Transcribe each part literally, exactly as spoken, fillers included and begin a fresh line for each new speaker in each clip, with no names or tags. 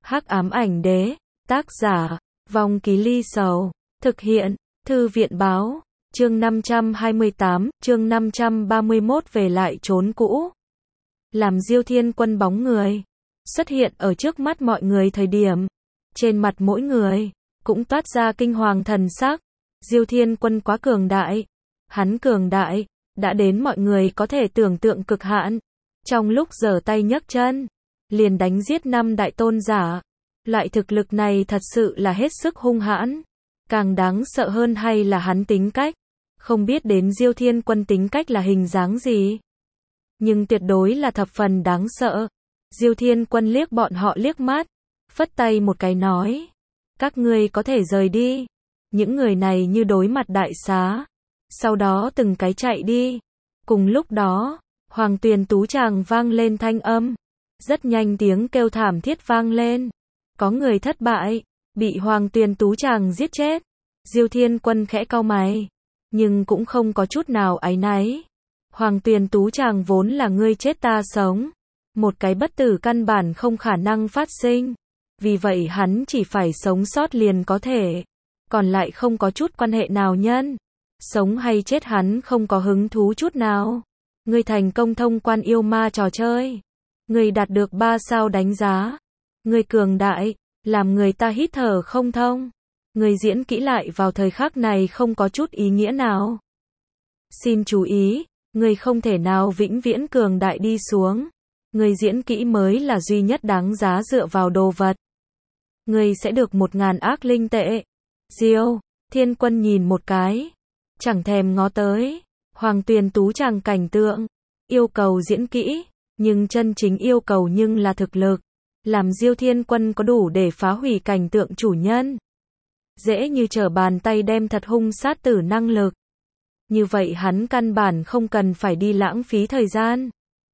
Hắc ám ảnh đế, tác giả, Vong Ký Ly Sầu, thực hiện, Thư viện báo, chương năm trăm hai mươi tám, chương năm trăm ba mươi mốt về lại chốn cũ. Làm Diêu Thiên Quân bóng người xuất hiện ở trước mắt mọi người thời điểm, trên mặt mỗi người cũng toát ra kinh hoàng thần sắc. Diêu Thiên Quân quá cường đại, hắn cường đại đã đến mọi người có thể tưởng tượng cực hạn. Trong lúc giở tay nhấc chân, liền đánh giết năm đại tôn giả. Loại thực lực này thật sự là hết sức hung hãn. Càng đáng sợ hơn hay là hắn tính cách. Không biết đến Diêu Thiên Quân tính cách là hình dáng gì, nhưng tuyệt đối là thập phần đáng sợ. Diêu Thiên Quân liếc bọn họ liếc mắt, phất tay một cái nói: các ngươi có thể rời đi. Những người này như đối mặt đại xá, sau đó từng cái chạy đi. Cùng lúc đó, Hoàng Tuyền Tú Tràng vang lên thanh âm. Rất nhanh tiếng kêu thảm thiết vang lên. Có người thất bại, bị Hoàng Tuyền Tú Tràng giết chết. Diêu Thiên Quân khẽ cau mày, nhưng cũng không có chút nào áy náy. Hoàng Tuyền Tú Tràng vốn là ngươi chết ta sống, một cái bất tử căn bản không khả năng phát sinh. Vì vậy hắn chỉ phải sống sót liền có thể, còn lại không có chút quan hệ nào nhân. Sống hay chết hắn không có hứng thú chút nào. Ngươi thành công thông quan yêu ma trò chơi. Ngươi đạt được ba sao đánh giá. Ngươi cường đại, làm người ta hít thở không thông. Ngươi diễn kỹ lại vào thời khắc này không có chút ý nghĩa nào. Xin chú ý, ngươi không thể nào vĩnh viễn cường đại đi xuống. Ngươi diễn kỹ mới là duy nhất đáng giá dựa vào đồ vật. Ngươi sẽ được một ngàn ác linh tệ. Diêu Thiên Quân nhìn một cái, chẳng thèm ngó tới Hoàng Tuyền Tú Tràng cảnh tượng. Yêu cầu diễn kỹ, nhưng chân chính yêu cầu nhưng là thực lực. Làm Diêu Thiên Quân có đủ để phá hủy cảnh tượng chủ nhân, dễ như trở bàn tay đem thật hung sát tử năng lực. Như vậy hắn căn bản không cần phải đi lãng phí thời gian.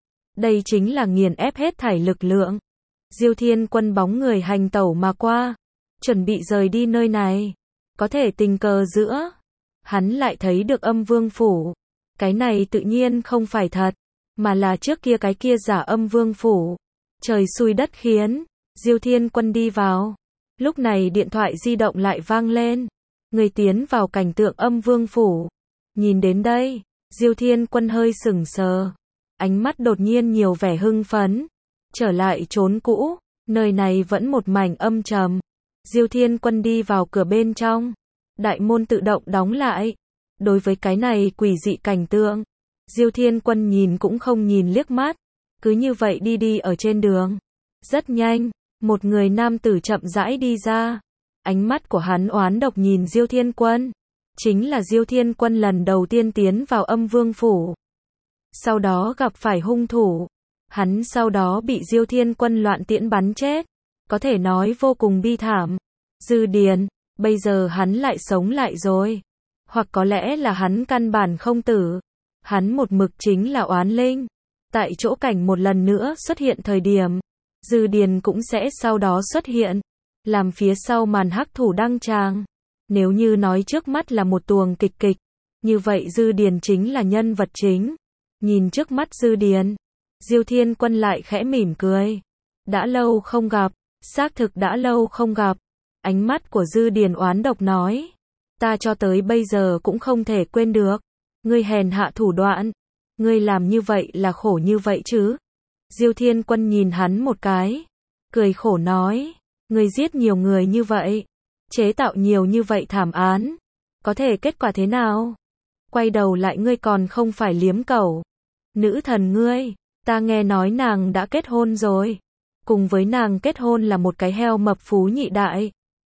Đây chính là nghiền ép hết thảy lực lượng. Diêu Thiên Quân bóng người hành tẩu mà qua, chuẩn bị rời đi nơi này. Có thể tình cờ giữa, hắn lại thấy được Âm Vương Phủ. Cái này tự nhiên không phải thật, mà là trước kia cái kia giả Âm Vương Phủ. Trời xui đất khiến, Diêu Thiên Quân đi vào. Lúc này điện thoại di động lại vang lên. Người tiến vào cảnh tượng Âm Vương Phủ. Nhìn đến đây, Diêu Thiên Quân hơi sững sờ. Ánh mắt đột nhiên nhiều vẻ hưng phấn. Trở lại chốn cũ, nơi này vẫn một mảnh âm trầm. Diêu Thiên Quân đi vào cửa bên trong. Đại môn tự động đóng lại. Đối với cái này quỷ dị cảnh tượng, Diêu Thiên Quân nhìn cũng không nhìn liếc mắt. Cứ như vậy đi đi ở trên đường. Rất nhanh, một người nam tử chậm rãi đi ra. Ánh mắt của hắn oán độc nhìn Diêu Thiên Quân. Chính là Diêu Thiên Quân lần đầu tiên tiến vào Âm Vương Phủ. Sau đó gặp phải hung thủ. Hắn sau đó bị Diêu Thiên Quân loạn tiễn bắn chết. Có thể nói vô cùng bi thảm. Dư Điền, bây giờ hắn lại sống lại rồi. Hoặc có lẽ là hắn căn bản không tử. Hắn một mực chính là oán linh. Tại chỗ cảnh một lần nữa xuất hiện thời điểm, Dư Điền cũng sẽ sau đó xuất hiện, làm phía sau màn hắc thủ đăng tràng. Nếu như nói trước mắt là một tuồng kịch kịch, như vậy Dư Điền chính là nhân vật chính. Nhìn trước mắt Dư Điền, Diêu Thiên Quân lại khẽ mỉm cười. Đã lâu không gặp, xác thực đã lâu không gặp. Ánh mắt của Dư Điền oán độc nói: ta cho tới bây giờ cũng không thể quên được. Ngươi hèn hạ thủ đoạn. Ngươi làm như vậy là khổ như vậy chứ? Diêu Thiên Quân nhìn hắn một cái, cười khổ nói: ngươi giết nhiều người như vậy, chế tạo nhiều như vậy thảm án, có thể kết quả thế nào? Quay đầu lại ngươi còn không phải liếm cẩu. Nữ thần ngươi, ta nghe nói nàng đã kết hôn rồi. Cùng với nàng kết hôn là một cái heo mập phú nhị đại.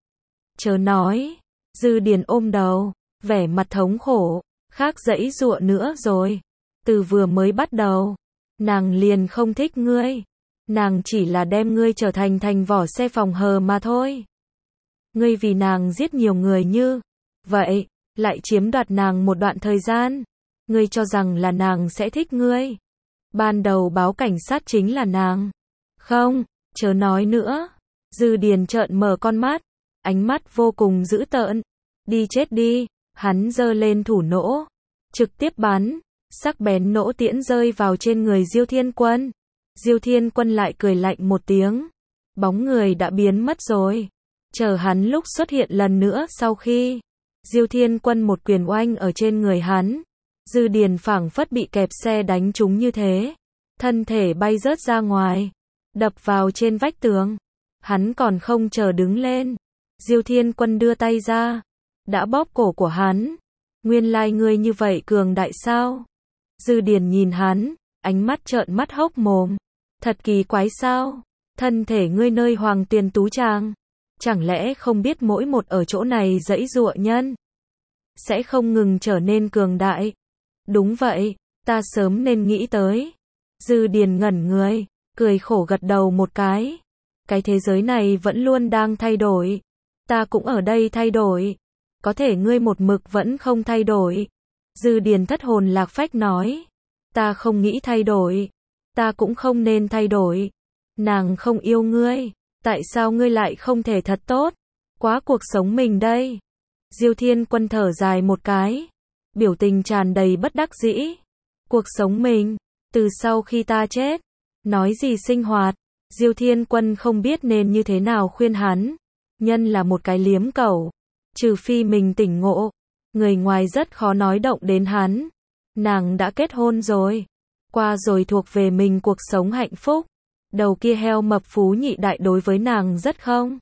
Chớ nói. Dư Điền ôm đầu, vẻ mặt thống khổ, khác dãy dụa nữa rồi. Từ vừa mới bắt đầu, nàng liền không thích ngươi. Nàng chỉ là đem ngươi trở thành thành vỏ xe phòng hờ mà thôi. Ngươi vì nàng giết nhiều người như vậy, lại chiếm đoạt nàng một đoạn thời gian. Ngươi cho rằng là nàng sẽ thích ngươi. Ban đầu báo cảnh sát chính là nàng. Không, chớ nói nữa. Dư Điền trợn mở con mắt, ánh mắt vô cùng dữ tợn. Đi chết đi. Hắn giơ lên thủ nỗ, trực tiếp bắn. Sắc bén nỗ tiễn rơi vào trên người Diêu Thiên Quân. Diêu Thiên Quân lại cười lạnh một tiếng. bóng người đã biến mất rồi. Chờ hắn lúc xuất hiện lần nữa sau khi Diêu Thiên Quân một quyền oanh ở trên người hắn, Dư Điền phảng phất bị kẹp xe đánh trúng như thế, thân thể bay rớt ra ngoài, đập vào trên vách tường. Hắn còn không chờ đứng lên, Diêu Thiên Quân đưa tay ra, đã bóp cổ của hắn. Nguyên lai ngươi như vậy cường đại sao? Dư Điền nhìn hắn, ánh mắt trợn mắt hốc mồm. Thật kỳ quái sao? Thân thể ngươi nơi Hoàng Tuyền Tú Tràng, chẳng lẽ không biết mỗi một ở chỗ này giãy giụa nhân sẽ không ngừng trở nên cường đại? Đúng vậy, ta sớm nên nghĩ tới. Dư Điền ngẩn người, cười khổ gật đầu một cái. Cái thế giới này vẫn luôn đang thay đổi. Ta cũng ở đây thay đổi. Có thể ngươi một mực vẫn không thay đổi. Dư Điền thất hồn lạc phách nói. Ta không nghĩ thay đổi. Ta cũng không nên thay đổi. Nàng không yêu ngươi. Tại sao ngươi lại không thể thật tốt quá cuộc sống mình đây? Diêu Thiên Quân thở dài một cái, biểu tình tràn đầy bất đắc dĩ. Cuộc sống mình, từ sau khi ta chết, nói gì sinh hoạt? Diêu Thiên Quân không biết nên như thế nào khuyên hắn. Nhân là một cái liếm cẩu, trừ phi mình tỉnh ngộ, người ngoài rất khó nói động đến hắn. Nàng đã kết hôn rồi, qua rồi thuộc về mình cuộc sống hạnh phúc. Đầu kia heo mập phú nhị đại đối với nàng rất không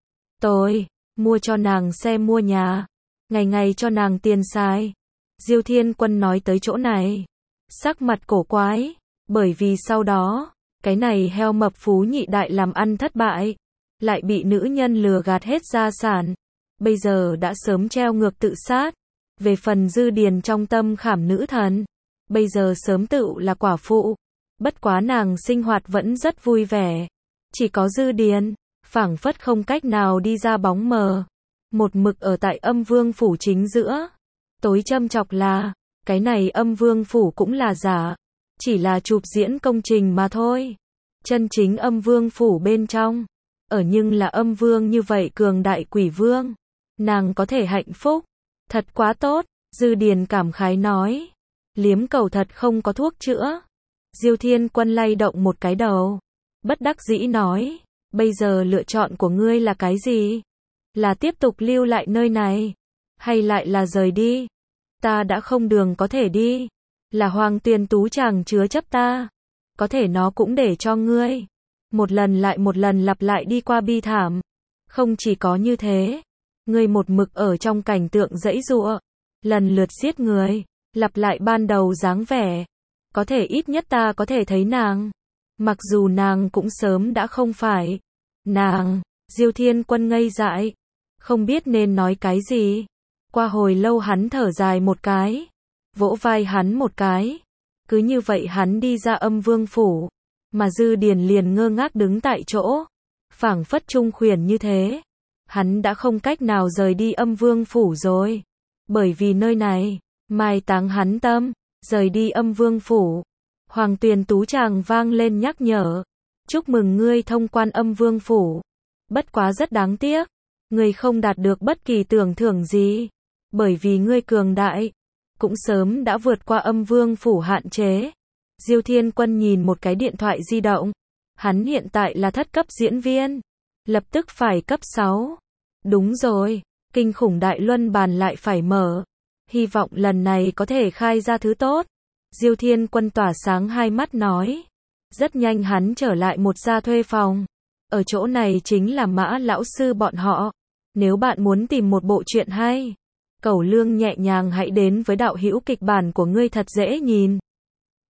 tồi, mua cho nàng xe mua nhà, ngày ngày cho nàng tiền xài. Diêu Thiên Quân nói tới chỗ này, sắc mặt cổ quái, bởi vì sau đó, cái này heo mập phú nhị đại làm ăn thất bại, lại bị nữ nhân lừa gạt hết gia sản, bây giờ đã sớm treo ngược tự sát. Về phần Dư Điền trong tâm khảm nữ thần, bây giờ sớm tự là quả phụ. Bất quá nàng sinh hoạt vẫn rất vui vẻ. Chỉ có Dư Điền, phảng phất không cách nào đi ra bóng mờ. Một mực ở tại Âm Vương Phủ chính giữa. Tối châm chọc là, cái này Âm Vương Phủ cũng là giả. Chỉ là chụp diễn công trình mà thôi. Chân chính Âm Vương Phủ bên trong, ở nhưng là Âm Vương như vậy cường đại quỷ vương. Nàng có thể hạnh phúc. Thật quá tốt, Dư Điền cảm khái nói. Liếm cầu thật không có thuốc chữa. Diêu Thiên Quân lay động một cái đầu, bất đắc dĩ nói, bây giờ lựa chọn của ngươi là cái gì? Là tiếp tục lưu lại nơi này, hay lại là rời đi? Ta đã không đường có thể đi, là Hoàng Tuyền Tú Tràng chứa chấp ta, có thể nó cũng để cho ngươi. Một lần lại một lần lặp lại đi qua bi thảm. Không chỉ có như thế, ngươi một mực ở trong cảnh tượng giãy giụa, lần lượt giết người, lặp lại ban đầu dáng vẻ. Có thể ít nhất ta có thể thấy nàng. Mặc dù nàng cũng sớm đã không phải. Nàng, Diêu Thiên Quân ngây dại. Không biết nên nói cái gì. Qua hồi lâu hắn thở dài một cái. Vỗ vai hắn một cái. Cứ như vậy hắn đi ra Âm Vương Phủ. Mà Dư Điền liền ngơ ngác đứng tại chỗ. Phảng phất trung khuyển như thế. Hắn đã không cách nào rời đi Âm Vương Phủ rồi. Bởi vì nơi này, mai táng hắn tâm. Rời đi Âm Vương Phủ. Hoàng Tuyền Tú Tràng vang lên nhắc nhở. Chúc mừng ngươi thông quan Âm Vương Phủ. Bất quá rất đáng tiếc. Ngươi không đạt được bất kỳ tưởng thưởng gì. Bởi vì ngươi cường đại. Cũng sớm đã vượt qua Âm Vương Phủ hạn chế. Diêu Thiên Quân nhìn một cái điện thoại di động. Hắn hiện tại là thất cấp diễn viên. Lập tức phải cấp sáu. Đúng rồi. Kinh khủng đại luân bàn lại phải mở. Hy vọng lần này có thể khai ra thứ tốt. Diêu Thiên Quân tỏa sáng hai mắt nói. Rất nhanh hắn trở lại một gia thuê phòng. Ở chỗ này chính là Mã lão sư bọn họ. Nếu bạn muốn tìm một bộ truyện hay, Cẩu Lương nhẹ nhàng hãy đến với đạo hữu kịch bản của ngươi thật dễ nhìn.